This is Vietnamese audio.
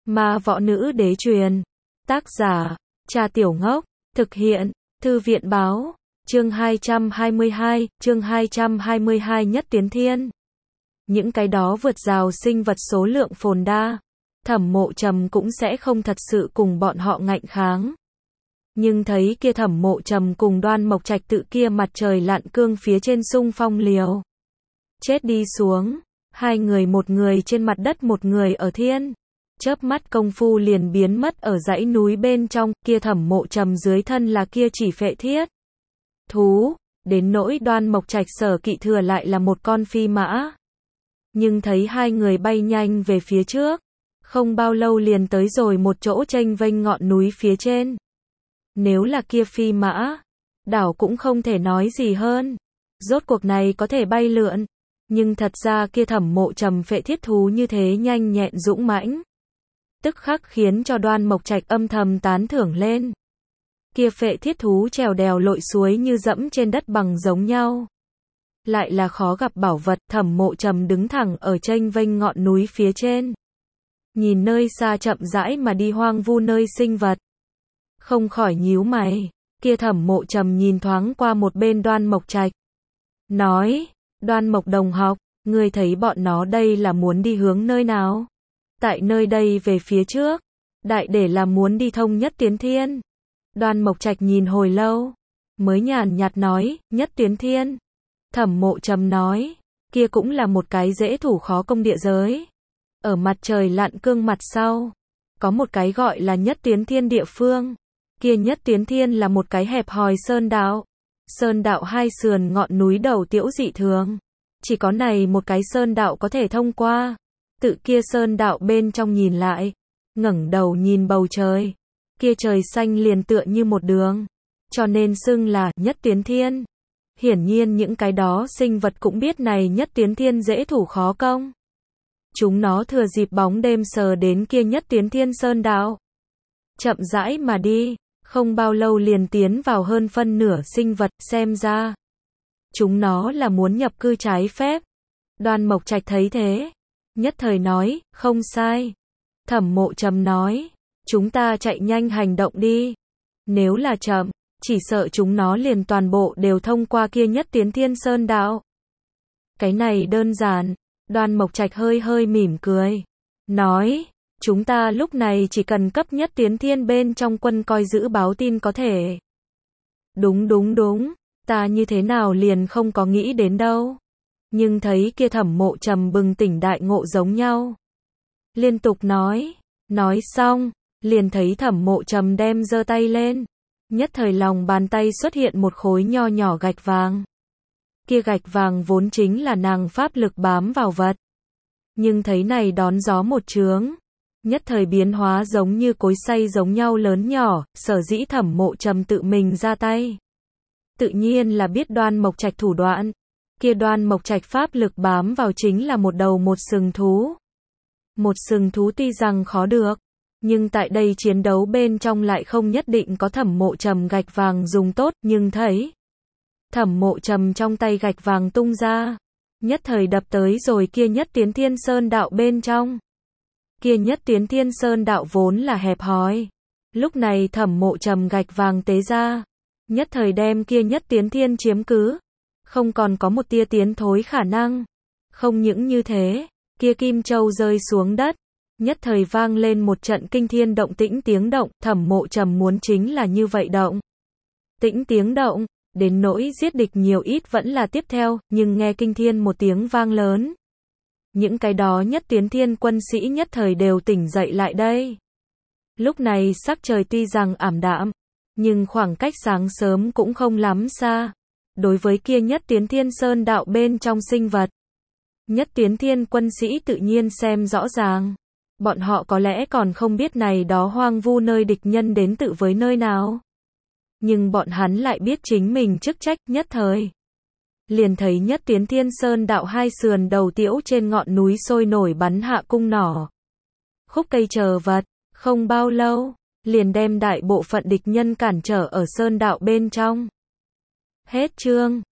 Ma Võ Nữ Đế truyền. Tác giả, Trà Tiểu Ngốc. Thực hiện, Thư viện Báo. Chương 222, chương 222 Nhất Tiến Thiên. Những cái đó vượt rào sinh vật số lượng phồn đa. Thẩm Mộ Trầm cũng sẽ không thật sự cùng bọn họ ngạnh kháng. Nhưng thấy kia Thẩm Mộ Trầm cùng Đoan Mộc Trạch tự kia mặt trời lặn cương phía trên xung phong liều chết đi xuống, hai người, một người trên mặt đất, một người ở thiên. Chớp mắt công phu liền biến mất ở dãy núi bên trong, kia Thẩm Mộ Trầm dưới thân là kia chỉ phệ thiết thú, đến nỗi Đoan Mộc Trạch sở kỵ thừa lại là một con phi mã. Nhưng thấy hai người bay nhanh về phía trước, không bao lâu liền tới rồi một chỗ chênh vênh ngọn núi phía trên. Nếu là kia phi mã, đảo cũng không thể nói gì hơn. Rốt cuộc này có thể bay lượn, nhưng thật ra kia Thẩm Mộ Trầm phệ thiết thú như thế nhanh nhẹn dũng mãnh, tức khắc khiến cho Đoan Mộc Trạch âm thầm tán thưởng lên. Kia phệ thiết thú trèo đèo lội suối như dẫm trên đất bằng giống nhau. Lại là khó gặp bảo vật. Thẩm Mộ Trầm đứng thẳng ở chênh vênh ngọn núi phía trên, nhìn nơi xa chậm rãi mà đi hoang vu nơi sinh vật, không khỏi nhíu mày. Kia Thẩm Mộ Trầm nhìn thoáng qua một bên Đoan Mộc Trạch, nói, Đoan Mộc đồng học, ngươi thấy bọn nó đây là muốn đi hướng nơi nào? Tại nơi đây về phía trước, đại để là muốn đi thông Nhất Tiến Thiên. Đoan Mộc Trạch nhìn hồi lâu, mới nhàn nhạt nói, Nhất Tiến Thiên. Thẩm Mộ Trầm nói, kia cũng là một cái dễ thủ khó công địa giới. Ở mặt trời lặn cương mặt sau, có một cái gọi là Nhất Tiến Thiên địa phương. Kia Nhất Tiến Thiên là một cái hẹp hòi sơn đạo. Sơn đạo hai sườn ngọn núi đầu tiễu dị thường. Chỉ có này một cái sơn đạo có thể thông qua. Tự kia sơn đạo bên trong nhìn lại, ngẩng đầu nhìn bầu trời, kia trời xanh liền tựa như một đường, cho nên xưng là Nhất Tiến Thiên. Hiển nhiên những cái đó sinh vật cũng biết này Nhất Tiến Thiên dễ thủ khó công. Chúng nó thừa dịp bóng đêm sờ đến kia Nhất Tiến Thiên sơn đạo, chậm rãi mà đi, không bao lâu liền tiến vào hơn phân nửa sinh vật. Xem ra chúng nó là muốn nhập cư trái phép. Đoan Mộc Trạch thấy thế, nhất thời nói, không sai. Thẩm Mộ Trầm nói, chúng ta chạy nhanh hành động đi. Nếu là chậm, chỉ sợ chúng nó liền toàn bộ đều thông qua kia Nhất Tiến Thiên sơn đạo. Cái này đơn giản. Đoan Mộc Trạch hơi hơi mỉm cười, nói, chúng ta lúc này chỉ cần cấp Nhất Tiến Thiên bên trong quân coi giữ báo tin có thể. Đúng, ta như thế nào liền không có nghĩ đến đâu. Nhưng thấy kia Thẩm Mộ Trầm bừng tỉnh đại ngộ giống nhau, liên tục nói xong, liền thấy Thẩm Mộ Trầm đem giơ tay lên, nhất thời lòng bàn tay xuất hiện một khối nho nhỏ gạch vàng. Kia gạch vàng vốn chính là nàng pháp lực bám vào vật, nhưng thấy này đón gió một chướng, nhất thời biến hóa giống như cối xay giống nhau lớn nhỏ. Sở dĩ Thẩm Mộ Trầm tự mình ra tay, tự nhiên là biết Đoan Mộc Trạch thủ đoạn. Kia Đoan Mộc Trạch pháp lực bám vào chính là một đầu một sừng thú. Một sừng thú tuy rằng khó được, nhưng tại đây chiến đấu bên trong lại không nhất định có Thẩm Mộ Trầm gạch vàng dùng tốt. Nhưng thấy Thẩm Mộ Trầm trong tay gạch vàng tung ra, nhất thời đập tới rồi kia Nhất Tiến Thiên sơn đạo bên trong. Kia Nhất Tiến Thiên sơn đạo vốn là hẹp hòi, lúc này Thẩm Mộ Trầm gạch vàng tế ra, nhất thời đem kia Nhất Tiến Thiên chiếm cứ, không còn có một tia tiến thối khả năng. Không những như thế, kia kim châu rơi xuống đất, nhất thời vang lên một trận kinh thiên động tĩnh tiếng động. Thẩm Mộ Trầm muốn chính là như vậy động tĩnh tiếng động, đến nỗi giết địch nhiều ít vẫn là tiếp theo. Nhưng nghe kinh thiên một tiếng vang lớn, những cái đó Nhất Tiến Thiên quân sĩ nhất thời đều tỉnh dậy lại đây. Lúc này sắc trời tuy rằng ảm đạm, nhưng khoảng cách sáng sớm cũng không lắm xa. Đối với kia Nhất Tiến Thiên sơn đạo bên trong sinh vật, Nhất Tiến Thiên quân sĩ tự nhiên xem rõ ràng. Bọn họ có lẽ còn không biết này đó hoang vu nơi địch nhân đến tự với nơi nào, nhưng bọn hắn lại biết chính mình chức trách. Nhất thời liền thấy Nhất Tiến Thiên sơn đạo hai sườn đầu tiễu trên ngọn núi sôi nổi bắn hạ cung nỏ, khúc cây chờ vật. Không bao lâu, liền đem đại bộ phận địch nhân cản trở ở sơn đạo bên trong. Hết chương.